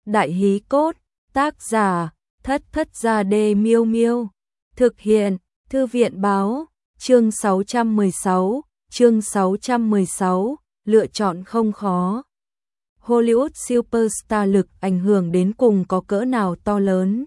Đại hí cốt, tác giả, Thất Thất Gia Đê Miêu Miêu. Thực hiện, Thư viện báo, chương 616, lựa chọn không khó. Hollywood superstar lực ảnh hưởng đến cùng có cỡ nào to lớn.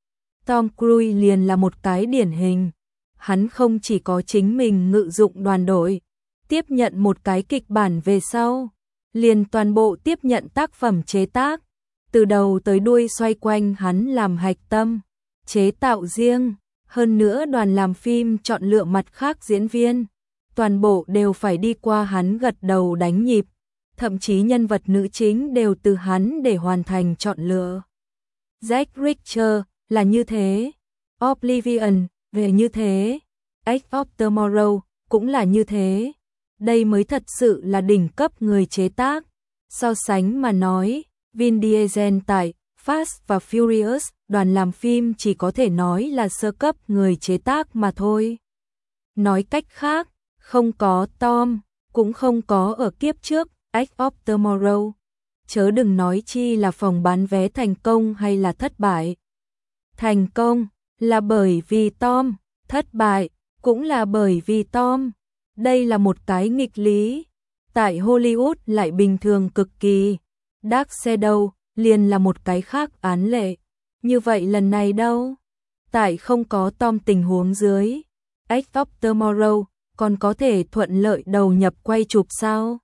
Tom Cruise liền là một cái điển hình. Hắn không chỉ có chính mình ngự dụng đoàn đội, tiếp nhận một cái kịch bản về sau, liền toàn bộ tiếp nhận tác phẩm chế tác, từ đầu tới đuôi xoay quanh hắn làm hạch tâm, chế tạo riêng, hơn nữa đoàn làm phim chọn lựa mặt khác diễn viên, toàn bộ đều phải đi qua hắn gật đầu đánh nhịp, thậm chí nhân vật nữ chính đều từ hắn để hoàn thành chọn lựa. Jack Reacher là như thế, Oblivion về như thế, Edge of Tomorrow cũng là như thế. Đây mới thật sự là đỉnh cấp người chế tác. So sánh mà nói, Vin Diesel tại Fast và Furious, đoàn làm phim chỉ có thể nói là sơ cấp người chế tác mà thôi. Nói cách khác, không có Tom, cũng không có ở kiếp trước, Edge of Tomorrow. Chớ đừng nói chi là phòng bán vé thành công hay là thất bại. Thành công là bởi vì Tom, thất bại cũng là bởi vì Tom. Đây là một cái nghịch lý. Tại Hollywood lại bình thường cực kỳ. Dark Shadow liền là một cái khác án lệ. Như vậy lần này đâu? Tại không có Tom tình huống dưới, Edge of Tomorrow còn có thể thuận lợi đầu nhập quay chụp sao?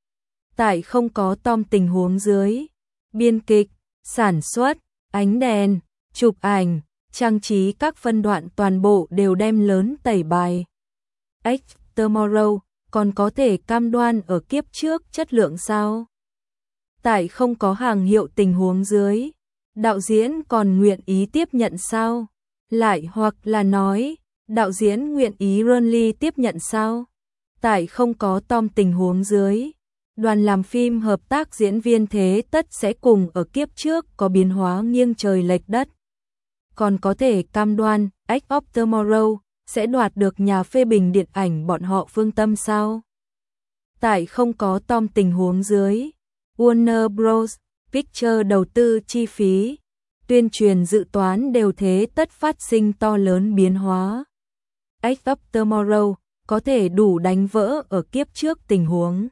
Tại không có Tom tình huống dưới, biên kịch, sản xuất, ánh đèn, chụp ảnh, trang trí các phân đoạn toàn bộ đều đem lớn tẩy bài. Edge of Tomorrow còn có thể cam đoan ở kiếp trước chất lượng sao? Tại không có hàng hiệu tình huống dưới, đạo diễn còn nguyện ý tiếp nhận sao? Lại hoặc là nói, đạo diễn nguyện ý Ronly tiếp nhận sao? Tại không có Tom tình huống dưới, đoàn làm phim hợp tác diễn viên thế tất sẽ cùng ở kiếp trước có biến hóa nghiêng trời lệch đất. Còn có thể cam đoan Edge of Tomorrow sẽ đoạt được nhà phê bình điện ảnh bọn họ phương tâm sao? Tại không có Tom tình huống dưới, Warner Bros. Pictures đầu tư chi phí, tuyên truyền dự toán đều thế tất phát sinh to lớn biến hóa. Edge of Tomorrow có thể đủ đánh vỡ ở kiếp trước tình huống.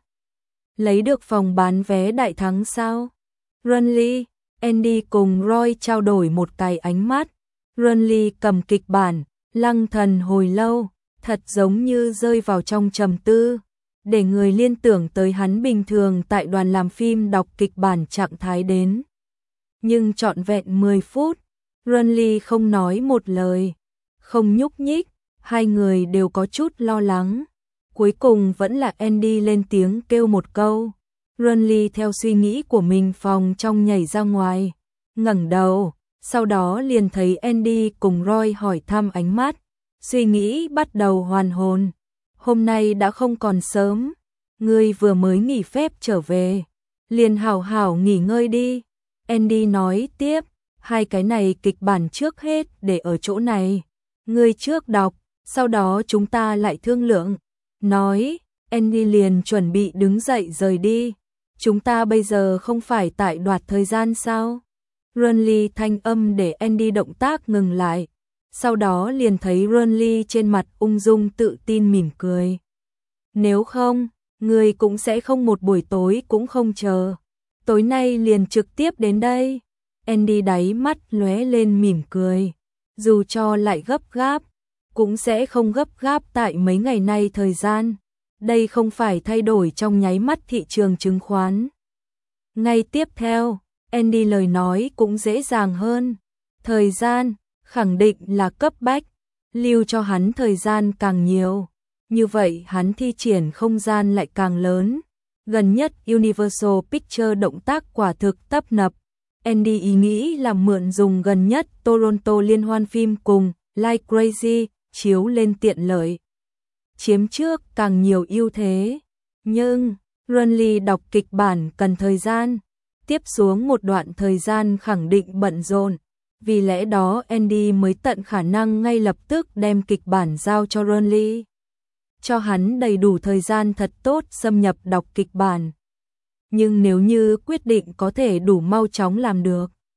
Lấy được phòng bán vé đại thắng sao? Ronly, Andy cùng Roy trao đổi một cái ánh mắt. Ronly cầm kịch bản, lăng thần hồi lâu, thật giống như rơi vào trong trầm tư, để người liên tưởng tới hắn bình thường tại đoàn làm phim đọc kịch bản trạng thái đến. Nhưng trọn vẹn 10 phút, Ronly không nói một lời, không nhúc nhích, hai người đều có chút lo lắng. Cuối cùng vẫn là Andy lên tiếng kêu một câu. Ronly theo suy nghĩ của mình phòng trong nhảy ra ngoài, ngẩng đầu, sau đó liền thấy Andy cùng Roy hỏi thăm ánh mắt, suy nghĩ bắt đầu hoàn hồn. Hôm nay đã không còn sớm, ngươi vừa mới nghỉ phép trở về, liền hảo hảo nghỉ ngơi đi. Andy nói tiếp, hai cái này kịch bản trước hết để ở chỗ này, ngươi trước đọc, sau đó chúng ta lại thương lượng. Nói, Andy liền chuẩn bị đứng dậy rời đi. Chúng ta bây giờ không phải tại đoạt thời gian sao? Ronly thanh âm để Andy động tác ngừng lại. Sau đó liền thấy Ronly trên mặt ung dung tự tin mỉm cười. Nếu không, người cũng sẽ không một buổi tối cũng không chờ. Tối nay liền trực tiếp đến đây. Andy đáy mắt lóe lên mỉm cười. Dù cho lại gấp gáp, cũng sẽ không gấp gáp tại mấy ngày nay thời gian. Đây không phải thay đổi trong nháy mắt thị trường chứng khoán. Ngay tiếp theo, Andy lời nói cũng dễ dàng hơn. Thời gian, khẳng định là cấp bách, lưu cho hắn thời gian càng nhiều. Như vậy hắn thi triển không gian lại càng lớn. Gần nhất Universal Pictures động tác quả thực tấp nập. Andy ý nghĩ là mượn dùng gần nhất Toronto liên hoan phim cùng Like Crazy chiếu lên tiện lợi, chiếm trước càng nhiều ưu thế. Nhưng Ronly đọc kịch bản cần thời gian, tiếp xuống một đoạn thời gian khẳng định bận rộn, vì lẽ đó Andy mới tận khả năng ngay lập tức đem kịch bản giao cho Ronly, cho hắn đầy đủ thời gian thật tốt xâm nhập đọc kịch bản. Nhưng nếu như quyết định có thể đủ mau chóng làm được,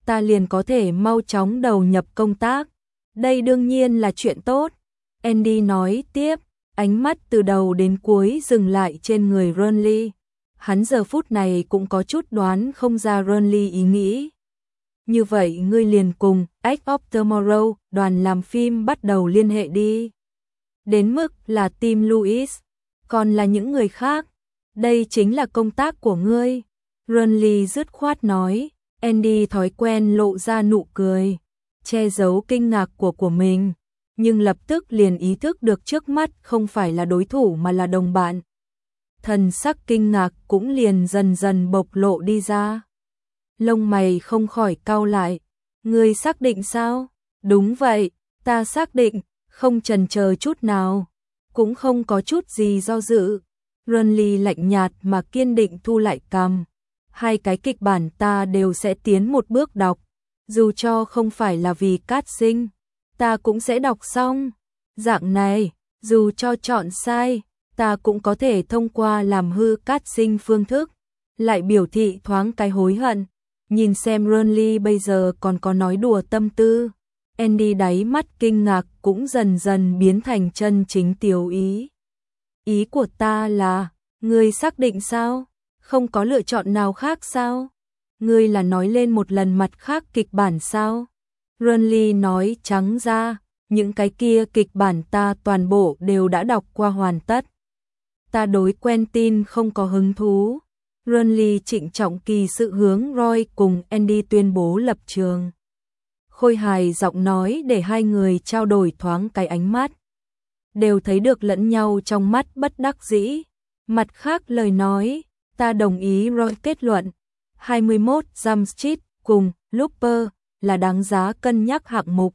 ta liền có thể mau chóng đầu nhập công tác. Đây đương nhiên là chuyện tốt. Andy nói tiếp, ánh mắt từ đầu đến cuối dừng lại trên người Renly. Hắn giờ phút này cũng có chút đoán không ra Renly ý nghĩ. Như vậy ngươi liền cùng Edge of Tomorrow, đoàn làm phim bắt đầu liên hệ đi. Đến mức là Tim Louis, còn là những người khác. Đây chính là công tác của ngươi. Renly dứt khoát nói. Andy thói quen lộ ra nụ cười, che giấu kinh ngạc của mình, nhưng lập tức liền ý thức được trước mắt không phải là đối thủ mà là đồng bạn. Thần sắc kinh ngạc cũng liền dần dần bộc lộ đi ra. Lông mày không khỏi cau lại. Ngươi xác định sao? Đúng vậy, ta xác định, không chần chờ chút nào, cũng không có chút gì do dự. Renly lạnh nhạt mà kiên định thu lại cằm. Hai cái kịch bản ta đều sẽ tiến một bước đọc, dù cho không phải là vì casting, ta cũng sẽ đọc xong. Dạng này, dù cho chọn sai, ta cũng có thể thông qua làm hư casting phương thức, lại biểu thị thoáng cái hối hận. Nhìn xem Renly bây giờ còn có nói đùa tâm tư, Andy đáy mắt kinh ngạc cũng dần dần biến thành chân chính tiểu ý. Ý của ta là, ngươi xác định sao? Không có lựa chọn nào khác sao? Ngươi là nói lên một lần mặt khác kịch bản sao? Renly nói trắng ra, những cái kia kịch bản ta toàn bộ đều đã đọc qua hoàn tất. Ta đối Quentin không có hứng thú. Renly trịnh trọng kỳ sự hướng Roy cùng Andy tuyên bố lập trường. Khôi hài giọng nói để hai người trao đổi thoáng cái ánh mắt. Đều thấy được lẫn nhau trong mắt bất đắc dĩ. Mặt khác lời nói, ta đồng ý Roy kết luận. 21 Jump Street cùng Looper là đáng giá cân nhắc hạng mục.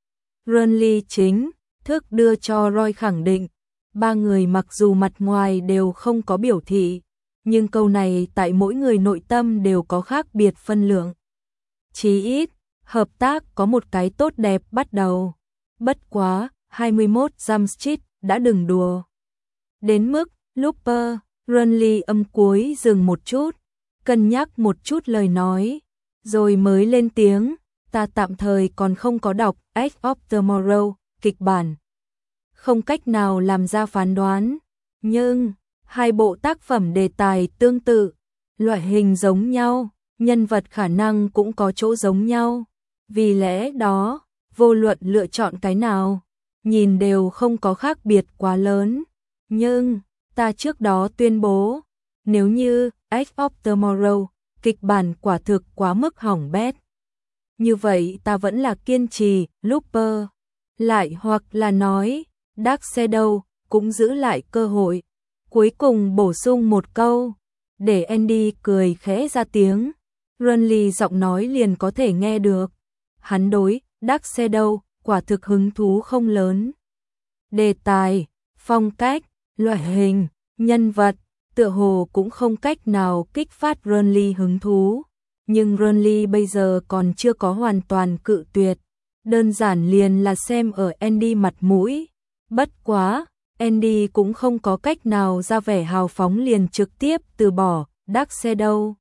Renly chính thức đưa cho Roy khẳng định. Ba người mặc dù mặt ngoài đều không có biểu thị, nhưng câu này tại mỗi người nội tâm đều có khác biệt phân lượng. Chí ít, hợp tác có một cái tốt đẹp bắt đầu. Bất quá, 21 Jump Street đã đừng đùa. Đến mức, Looper, Renly âm cuối dừng một chút, cân nhắc một chút lời nói, rồi mới lên tiếng, ta tạm thời còn không có đọc Edge of Tomorrow, kịch bản. Không cách nào làm ra phán đoán, nhưng hai bộ tác phẩm đề tài tương tự, loại hình giống nhau, nhân vật khả năng cũng có chỗ giống nhau. Vì lẽ đó, vô luận lựa chọn cái nào, nhìn đều không có khác biệt quá lớn. Nhưng, ta trước đó tuyên bố, nếu như Edge of Tomorrow, kịch bản quả thực quá mức hỏng bét. Như vậy ta vẫn là kiên trì, Looper. Lại hoặc là nói, Dark Shadow cũng giữ lại cơ hội. Cuối cùng bổ sung một câu, để Andy cười khẽ ra tiếng. Renly giọng nói liền có thể nghe được. Hắn đối Dark Shadow quả thực hứng thú không lớn. Đề tài, phong cách, loại hình, nhân vật, tựa hồ cũng không cách nào kích phát Renly hứng thú. Nhưng Renly bây giờ còn chưa có hoàn toàn cự tuyệt. Đơn giản liền là xem ở Andy mặt mũi. Bất quá, Andy cũng không có cách nào ra vẻ hào phóng liền trực tiếp từ bỏ Dark Shadow.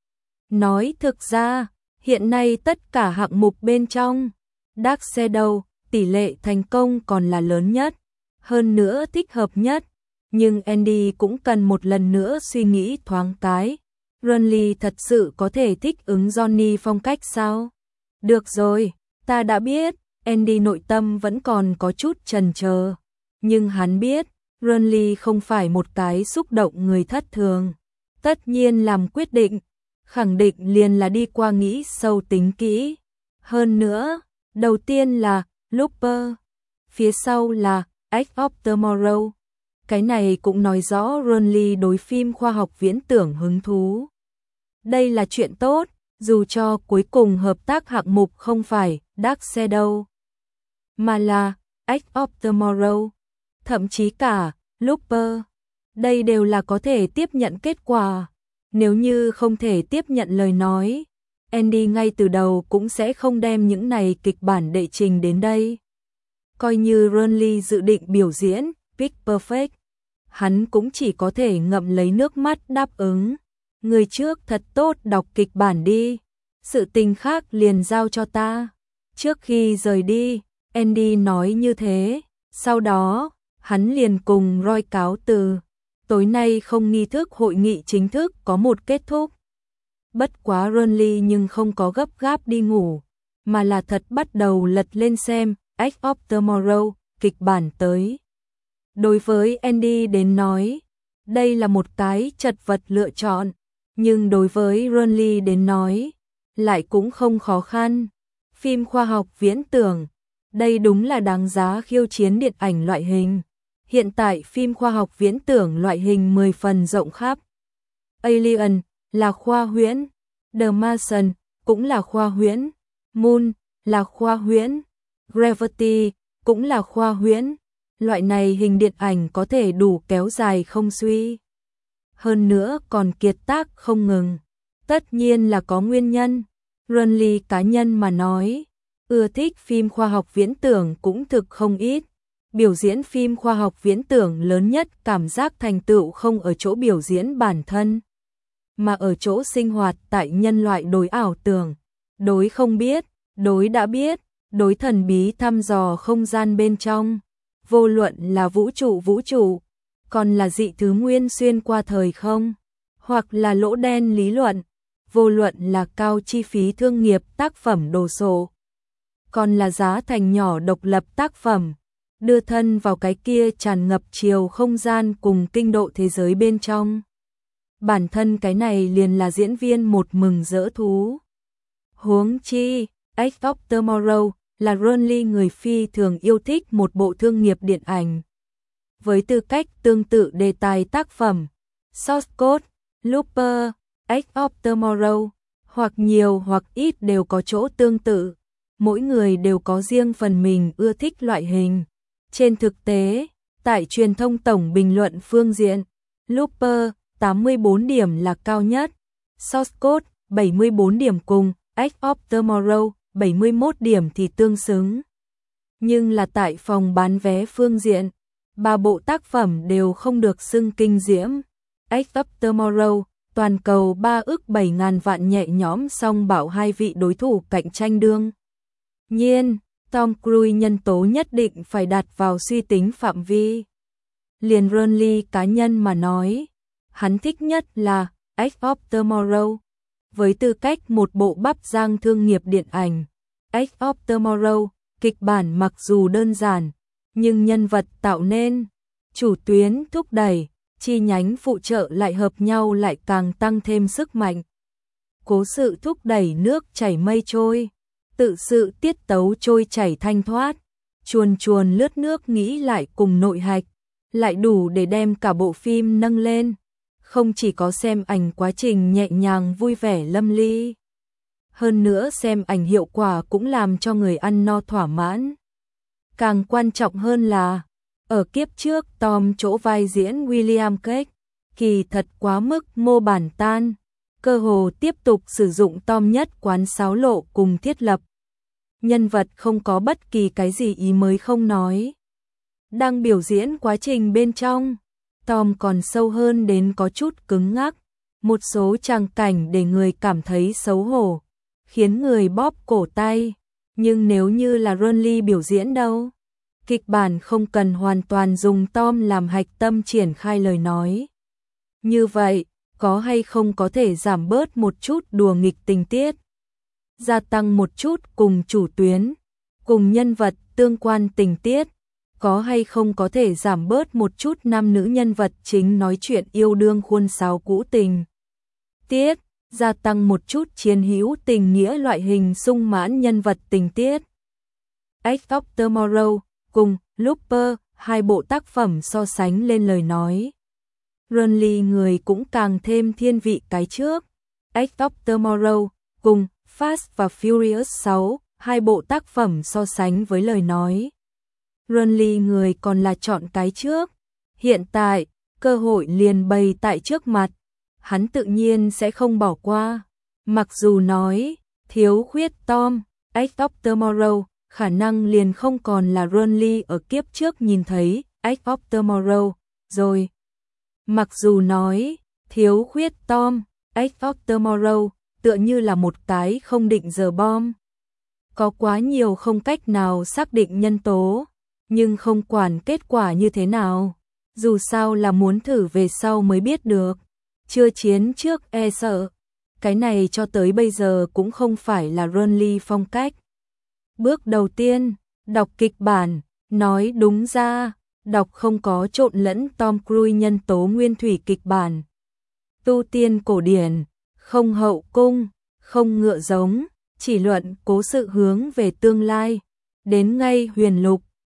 Nói thực ra, hiện nay tất cả hạng mục bên trong, Dark Shadow, tỷ lệ thành công còn là lớn nhất, hơn nữa thích hợp nhất. Nhưng Andy cũng cần một lần nữa suy nghĩ thoáng cái. Renly thật sự có thể thích ứng Johnny phong cách sao? Được rồi, ta đã biết, Andy nội tâm vẫn còn có chút chần chờ. Nhưng hắn biết, Renly không phải một cái xúc động người thất thường. Tất nhiên làm quyết định, khẳng định liền là đi qua nghĩ sâu tính kỹ. Hơn nữa, đầu tiên là Looper, phía sau là Edge of Tomorrow. Cái này cũng nói rõ Renly đối phim khoa học viễn tưởng hứng thú. Đây là chuyện tốt, dù cho cuối cùng hợp tác hạng mục không phải Dark Shadow, mà là Edge of Tomorrow, thậm chí cả Looper. Đây đều là có thể tiếp nhận kết quả. Nếu như không thể tiếp nhận lời nói, Andy ngay từ đầu cũng sẽ không đem những này kịch bản đệ trình đến đây. Coi như Renly dự định biểu diễn Pitch Perfect, hắn cũng chỉ có thể ngậm lấy nước mắt đáp ứng. Người trước thật tốt đọc kịch bản đi, sự tình khác liền giao cho ta. Trước khi rời đi, Andy nói như thế, sau đó, hắn liền cùng Roy cáo từ. Tối nay không nghi thức hội nghị chính thức có một kết thúc. Bất quá Ronly nhưng không có gấp gáp đi ngủ, mà là thật bắt đầu lật lên xem Edge of Tomorrow, kịch bản tới. Đối với Andy đến nói, đây là một cái chật vật lựa chọn, nhưng đối với Ronly đến nói, lại cũng không khó khăn. Phim khoa học viễn tưởng, đây đúng là đáng giá khiêu chiến điện ảnh loại hình. Hiện tại phim khoa học viễn tưởng loại hình 10 phần rộng khắp. Alien là khoa huyễn, The Martian cũng là khoa huyễn, Moon là khoa huyễn, Gravity cũng là khoa huyễn. Loại này hình điện ảnh có thể đủ kéo dài không suy. Hơn nữa còn kiệt tác không ngừng. Tất nhiên là có nguyên nhân. Ronly cá nhân mà nói, ưa thích phim khoa học viễn tưởng cũng thực không ít. Biểu diễn phim khoa học viễn tưởng lớn nhất cảm giác thành tựu không ở chỗ biểu diễn bản thân, mà ở chỗ sinh hoạt tại nhân loại đối ảo tưởng, đối không biết, đối đã biết, đối thần bí thăm dò không gian bên trong. Vô luận là vũ trụ, còn là dị thứ nguyên xuyên qua thời không, hoặc là lỗ đen lý luận, vô luận là cao chi phí thương nghiệp tác phẩm đồ sộ, còn là giá thành nhỏ độc lập tác phẩm, đưa thân vào cái kia tràn ngập chiều không gian cùng kinh độ thế giới bên trong. Bản thân cái này liền là diễn viên một mừng rỡ thú. Huống chi, Edge of Tomorrow là Ronly người phi thường yêu thích một bộ thương nghiệp điện ảnh. Với tư cách tương tự đề tài tác phẩm, Source Code, Looper, Edge of Tomorrow, hoặc nhiều hoặc ít đều có chỗ tương tự. Mỗi người đều có riêng phần mình ưa thích loại hình. Trên thực tế, tại truyền thông tổng bình luận phương diện, Looper 84 điểm là cao nhất, Source Code 74 điểm cùng Edge of Tomorrow 71 điểm thì tương xứng. Nhưng là tại phòng bán vé phương diện, ba bộ tác phẩm đều không được xưng kinh diễm. Edge of Tomorrow, toàn cầu 3 ức 7 ngàn vạn nhẹ nhõm song bảo hai vị đối thủ cạnh tranh đương nhiên, Tom Cruise nhân tố nhất định phải đặt vào suy tính phạm vi. Liền Ronly cá nhân mà nói, hắn thích nhất là Edge of Tomorrow. Với tư cách một bộ bắp rang thương nghiệp điện ảnh, Edge of Tomorrow, kịch bản mặc dù đơn giản, nhưng nhân vật tạo nên, chủ tuyến thúc đẩy, chi nhánh phụ trợ lại hợp nhau lại càng tăng thêm sức mạnh. Cố sự thúc đẩy nước chảy mây trôi, tự sự tiết tấu trôi chảy thanh thoát, chuồn chuồn lướt nước nghĩ lại cùng nội hạch, lại đủ để đem cả bộ phim nâng lên. Không chỉ có xem ảnh quá trình nhẹ nhàng vui vẻ lâm ly, hơn nữa xem ảnh hiệu quả cũng làm cho người ăn no thỏa mãn. Càng quan trọng hơn là, ở kiếp trước Tom chỗ vai diễn William Cage, kỳ thật quá mức mô bản tan, cơ hồ tiếp tục sử dụng Tom nhất quán xáo lộ cùng thiết lập. Nhân vật không có bất kỳ cái gì ý mới không nói. Đang biểu diễn quá trình bên trong, Tom còn sâu hơn đến có chút cứng ngắc, một số tràng cảnh để người cảm thấy xấu hổ, khiến người bóp cổ tay. Nhưng nếu như là Ronly biểu diễn đâu, kịch bản không cần hoàn toàn dùng Tom làm hạch tâm triển khai lời nói. Như vậy, có hay không có thể giảm bớt một chút đùa nghịch tình tiết, gia tăng một chút cùng chủ tuyến, cùng nhân vật tương quan tình tiết, có hay không có thể giảm bớt một chút nam nữ nhân vật chính nói chuyện yêu đương khuôn sáo cũ tình tiết, gia tăng một chút chiến hữu tình nghĩa loại hình sung mãn nhân vật tình tiết. Edge of Tomorrow cùng Looper, hai bộ tác phẩm so sánh lên lời nói, Ronly người cũng càng thêm thiên vị cái trước. Edge of Tomorrow cùng Fast và Furious 6, hai bộ tác phẩm so sánh với lời nói, Ronly người còn là chọn cái trước. Hiện tại, cơ hội liền bày tại trước mặt, hắn tự nhiên sẽ không bỏ qua. Mặc dù nói, thiếu khuyết Tom, Edge of Tomorrow, khả năng liền không còn là Ronly ở kiếp trước nhìn thấy Edge of Tomorrow rồi. Mặc dù nói, thiếu khuyết Tom, Edge of Tomorrow, tựa như là một cái không định giờ bom. Có quá nhiều không cách nào xác định nhân tố, nhưng không quản kết quả như thế nào, dù sao là muốn thử về sau mới biết được. Chưa chiến trước e sợ. Cái này cho tới bây giờ cũng không phải là Burnley phong cách. Bước đầu tiên, đọc kịch bản, nói đúng ra, đọc không có trộn lẫn Tom Cruise nhân tố nguyên thủy kịch bản. Tu tiên cổ điển, không hậu cung, không ngựa giống, chỉ luận cố sự hướng về tương lai, đến ngay huyền lục,